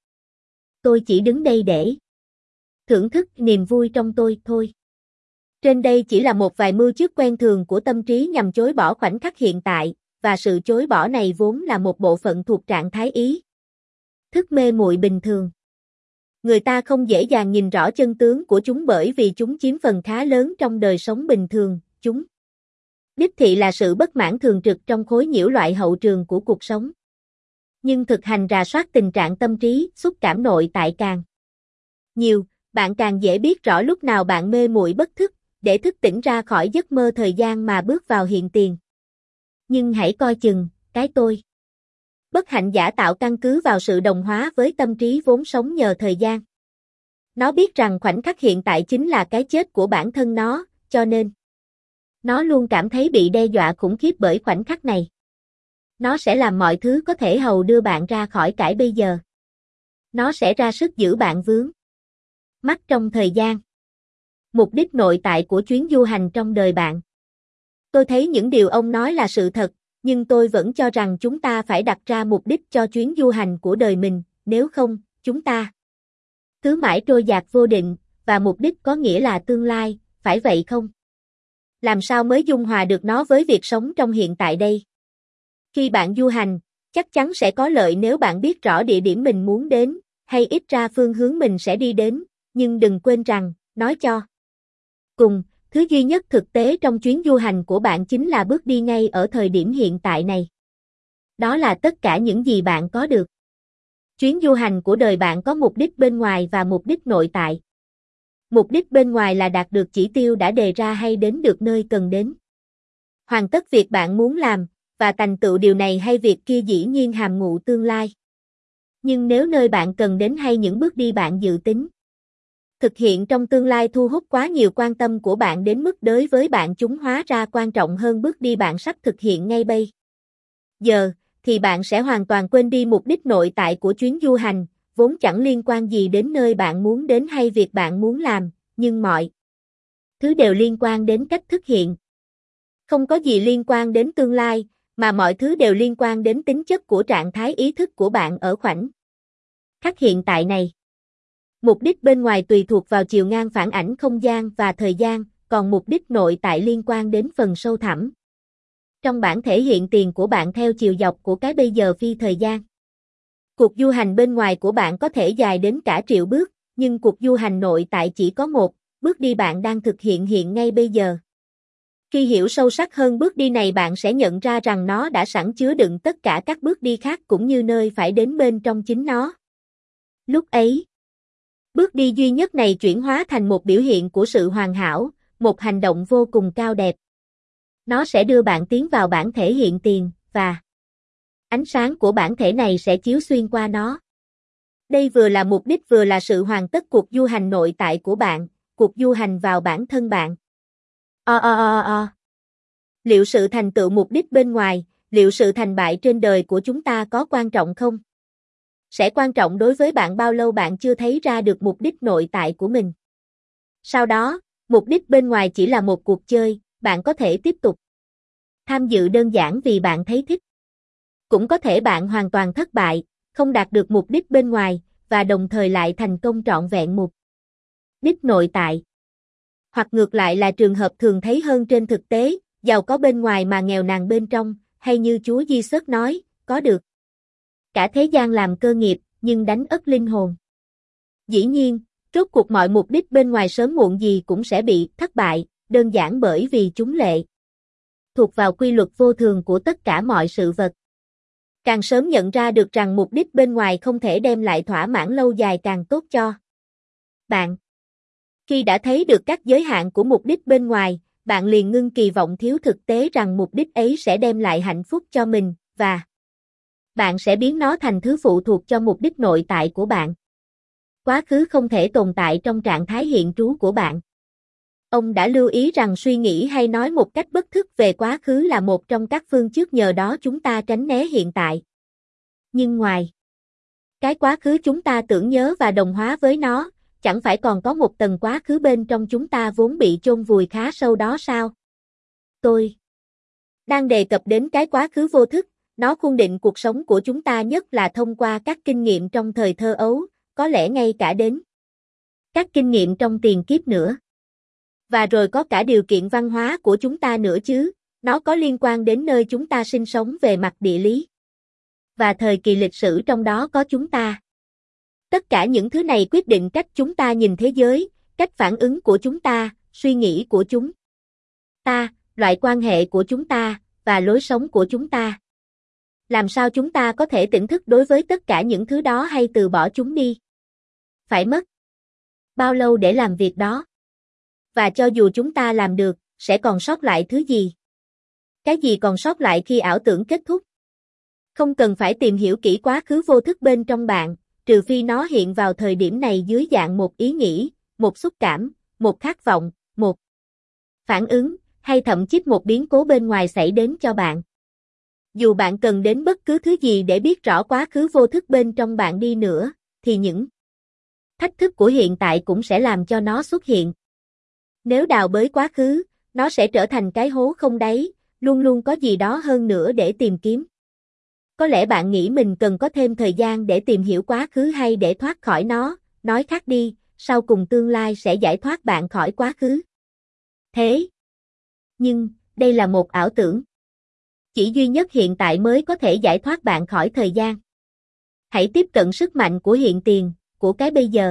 Tôi chỉ đứng đây để thưởng thức niềm vui trong tôi thôi. Trên đây chỉ là một vài mưu trước quen thường của tâm trí nhằm chối bỏ khoảnh khắc hiện tại, và sự chối bỏ này vốn là một bộ phận thuộc trạng thái ý thức mê muội bình thường. Người ta không dễ dàng nhìn rõ chân tướng của chúng bởi vì chúng chiếm phần khá lớn trong đời sống bình thường, chúng đích thị là sự bất mãn thường trực trong khối nhiễu loại hậu trường của cuộc sống. Nhưng thực hành rà soát tình trạng tâm trí, xúc cảm nội tại càng nhiều, bạn càng dễ biết rõ lúc nào bạn mê muội bất thức, để thức tỉnh ra khỏi giấc mơ thời gian mà bước vào hiện tiền. Nhưng hãy coi chừng, cái tôi bất hạnh giả tạo căn cứ vào sự đồng hóa với tâm trí vốn sống nhờ thời gian. Nó biết rằng khoảnh khắc hiện tại chính là cái chết của bản thân nó, cho nên nó luôn cảm thấy bị đe dọa khủng khiếp bởi khoảnh khắc này. Nó sẽ làm mọi thứ có thể hầu đưa bạn ra khỏi cải bây giờ. Nó sẽ ra sức giữ bạn vướng mắc trong thời gian. Mục đích nội tại của chuyến du hành trong đời bạn. Tôi thấy những điều ông nói là sự thật, nhưng tôi vẫn cho rằng chúng ta phải đặt ra mục đích cho chuyến du hành của đời mình, nếu không, chúng ta cứ mãi trôi dạt vô định, và mục đích có nghĩa là tương lai, phải vậy không? Làm sao mới dung hòa được nó với việc sống trong hiện tại đây? Khi bạn du hành, chắc chắn sẽ có lợi nếu bạn biết rõ địa điểm mình muốn đến, hay ít ra phương hướng mình sẽ đi đến, nhưng đừng quên rằng, nói cho cùng, thứ duy nhất thực tế trong chuyến du hành của bạn chính là bước đi ngay ở thời điểm hiện tại này. Đó là tất cả những gì bạn có được. Chuyến du hành của đời bạn có mục đích bên ngoài và mục đích nội tại. Mục đích bên ngoài là đạt được chỉ tiêu đã đề ra hay đến được nơi cần đến. Hoàn tất việc bạn muốn làm, và thành tựu điều này hay việc kia dĩ nhiên hàm ngụ tương lai. Nhưng nếu nơi bạn cần đến hay những bước đi bạn dự tính thực hiện trong tương lai thu hút quá nhiều quan tâm của bạn đến mức đối với bạn chúng hóa ra quan trọng hơn bước đi bạn sắp thực hiện ngay bây giờ, thì bạn sẽ hoàn toàn quên đi mục đích nội tại của chuyến du hành, vốn chẳng liên quan gì đến nơi bạn muốn đến hay việc bạn muốn làm, nhưng mọi thứ đều liên quan đến cách thực hiện. Không có gì liên quan đến tương lai, mà mọi thứ đều liên quan đến tính chất của trạng thái ý thức của bạn ở khoảnh khắc hiện tại này. Mục đích bên ngoài tùy thuộc vào chiều ngang phản ảnh không gian và thời gian, còn mục đích nội tại liên quan đến phần sâu thẳm trong bản thể hiện tiền của bạn theo chiều dọc của cái bây giờ phi thời gian. Cuộc du hành bên ngoài của bạn có thể dài đến cả triệu bước, nhưng cuộc du hành nội tại chỉ có một, bước đi bạn đang thực hiện hiện ngay bây giờ. Khi hiểu sâu sắc hơn bước đi này bạn sẽ nhận ra rằng nó đã sẵn chứa đựng tất cả các bước đi khác cũng như nơi phải đến bên trong chính nó. Lúc ấy, bước đi duy nhất này chuyển hóa thành một biểu hiện của sự hoàn hảo, một hành động vô cùng cao đẹp. Nó sẽ đưa bạn tiến vào bản thể hiện tiền, và ánh sáng của bản thể này sẽ chiếu xuyên qua nó. Đây vừa là mục đích vừa là sự hoàn tất cuộc du hành nội tại của bạn, cuộc du hành vào bản thân bạn. O o o o. Liệu sự thành tựu mục đích bên ngoài, liệu sự thành bại trên đời của chúng ta có quan trọng không? sẽ quan trọng đối với bạn bao lâu bạn chưa thấy ra được mục đích nội tại của mình. Sau đó, mục đích bên ngoài chỉ là một cuộc chơi, bạn có thể tiếp tục tham dự đơn giản vì bạn thấy thích. Cũng có thể bạn hoàn toàn thất bại, không đạt được mục đích bên ngoài, và đồng thời lại thành công trọn vẹn mục đích nội tại. Hoặc ngược lại là trường hợp thường thấy hơn trên thực tế, giàu có bên ngoài mà nghèo nàn bên trong, hay như Chúa Giêsu nói, có được cả thế gian làm cơ nghiệp, nhưng đánh ất linh hồn. Dĩ nhiên, rốt cuộc mọi mục đích bên ngoài sớm muộn gì cũng sẽ bị thất bại, đơn giản bởi vì chúng lệ thuộc vào quy luật vô thường của tất cả mọi sự vật. Càng sớm nhận ra được rằng mục đích bên ngoài không thể đem lại thỏa mãn lâu dài càng tốt cho bạn. Khi đã thấy được các giới hạn của mục đích bên ngoài, bạn liền ngưng kỳ vọng thiếu thực tế rằng mục đích ấy sẽ đem lại hạnh phúc cho mình, và bạn sẽ biến nó thành thứ phụ thuộc cho mục đích nội tại của bạn. Quá khứ không thể tồn tại trong trạng thái hiện trú của bạn. Ông đã lưu ý rằng suy nghĩ hay nói một cách bất thức về quá khứ là một trong các phương trước nhờ đó chúng ta tránh né hiện tại. Nhưng ngoài cái quá khứ chúng ta tưởng nhớ và đồng hóa với nó, chẳng phải còn có một tầng quá khứ bên trong chúng ta vốn bị chôn vùi khá sâu đó sao? Tôi đang đề cập đến cái quá khứ vô thức, nó khuôn định cuộc sống của chúng ta nhất là thông qua các kinh nghiệm trong thời thơ ấu, có lẽ ngay cả đến các kinh nghiệm trong tiền kiếp nữa. Và rồi có cả điều kiện văn hóa của chúng ta nữa chứ, nó có liên quan đến nơi chúng ta sinh sống về mặt địa lý. Và thời kỳ lịch sử trong đó có chúng ta. Tất cả những thứ này quyết định cách chúng ta nhìn thế giới, cách phản ứng của chúng ta, suy nghĩ của chúng ta, loại quan hệ của chúng ta, và lối sống của chúng ta. Làm sao chúng ta có thể tỉnh thức đối với tất cả những thứ đó hay từ bỏ chúng đi? Phải mất bao lâu để làm việc đó? Và cho dù chúng ta làm được, sẽ còn sót lại thứ gì? Cái gì còn sót lại khi ảo tưởng kết thúc? Không cần phải tìm hiểu kỹ quá khứ vô thức bên trong bạn, trừ phi nó hiện vào thời điểm này dưới dạng một ý nghĩ, một xúc cảm, một khát vọng, một phản ứng, hay thậm chí một biến cố bên ngoài xảy đến cho bạn. Dù bạn cần đến bất cứ thứ gì để biết rõ quá khứ vô thức bên trong bạn đi nữa, thì những thách thức của hiện tại cũng sẽ làm cho nó xuất hiện. Nếu đào bới quá khứ, nó sẽ trở thành cái hố không đáy, luôn luôn có gì đó hơn nữa để tìm kiếm. Có lẽ bạn nghĩ mình cần có thêm thời gian để tìm hiểu quá khứ hay để thoát khỏi nó, nói khác đi, sau cùng tương lai sẽ giải thoát bạn khỏi quá khứ. Thế nhưng, đây là một ảo tưởng. Chỉ duy nhất hiện tại mới có thể giải thoát bạn khỏi thời gian. Hãy tiếp cận sức mạnh của hiện tiền, của cái bây giờ.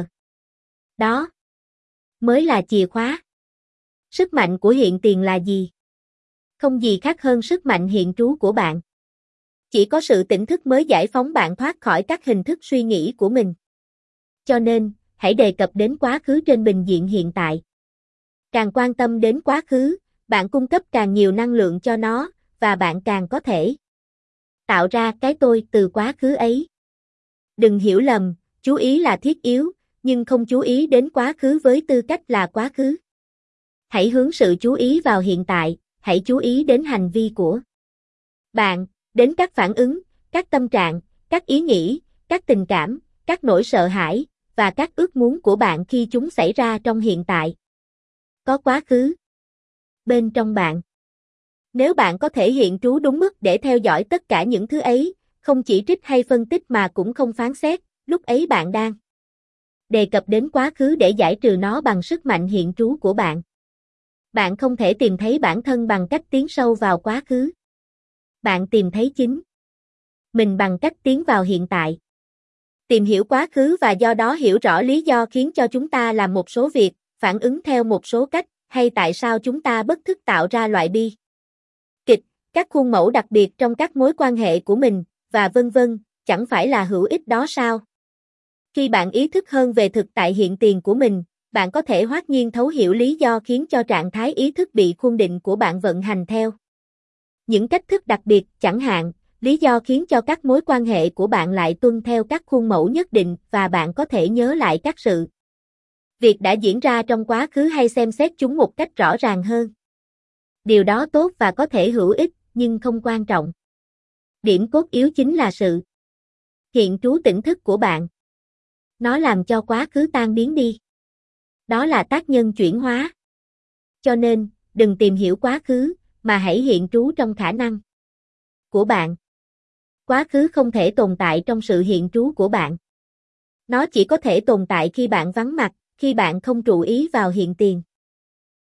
Đó mới là chìa khóa. Sức mạnh của hiện tiền là gì? Không gì khác hơn sức mạnh hiện trú của bạn. Chỉ có sự tỉnh thức mới giải phóng bạn thoát khỏi các hình thức suy nghĩ của mình. Cho nên, hãy đề cập đến quá khứ trên bình diện hiện tại. Càng quan tâm đến quá khứ, bạn cung cấp càng nhiều năng lượng cho nó, và bạn càng có thể tạo ra cái tôi từ quá khứ ấy. Đừng hiểu lầm, chú ý là thiết yếu, nhưng không chú ý đến quá khứ với tư cách là quá khứ. Hãy hướng sự chú ý vào hiện tại, hãy chú ý đến hành vi của bạn, đến các phản ứng, các tâm trạng, các ý nghĩ, các tình cảm, các nỗi sợ hãi, và các ước muốn của bạn khi chúng xảy ra trong hiện tại. Có quá khứ bên trong bạn. Nếu bạn có thể hiện trú đúng mức để theo dõi tất cả những thứ ấy, không chỉ trích hay phân tích mà cũng không phán xét, lúc ấy bạn đang đề cập đến quá khứ để giải trừ nó bằng sức mạnh hiện trú của bạn. Bạn không thể tìm thấy bản thân bằng cách tiến sâu vào quá khứ. Bạn tìm thấy chính mình bằng cách tiến vào hiện tại. Tìm hiểu quá khứ và do đó hiểu rõ lý do khiến cho chúng ta làm một số việc, phản ứng theo một số cách, hay tại sao chúng ta bất thức tạo ra loại bi kịch, các khuôn mẫu đặc biệt trong các mối quan hệ của mình, và vân vân, chẳng phải là hữu ích đó sao? Khi bạn ý thức hơn về thực tại hiện tiền của mình, bạn có thể hoát nhiên thấu hiểu lý do khiến cho trạng thái ý thức bị khuôn định của bạn vận hành theo những cách thức đặc biệt, chẳng hạn, lý do khiến cho các mối quan hệ của bạn lại tuân theo các khuôn mẫu nhất định và bạn có thể nhớ lại các sự việc đã diễn ra trong quá khứ hay xem xét chúng một cách rõ ràng hơn. Điều đó tốt và có thể hữu ích, nhưng không quan trọng. Điểm cốt yếu chính là sự Hiện trú tỉnh thức của bạn. Nó làm cho quá khứ tan biến đi. Đó là tác nhân chuyển hóa. Cho nên, đừng tìm hiểu quá khứ, mà hãy hiện trú trong khả năng của bạn. Quá khứ không thể tồn tại trong sự hiện trú của bạn. Nó chỉ có thể tồn tại khi bạn vắng mặt, khi bạn không trụ ý vào hiện tiền.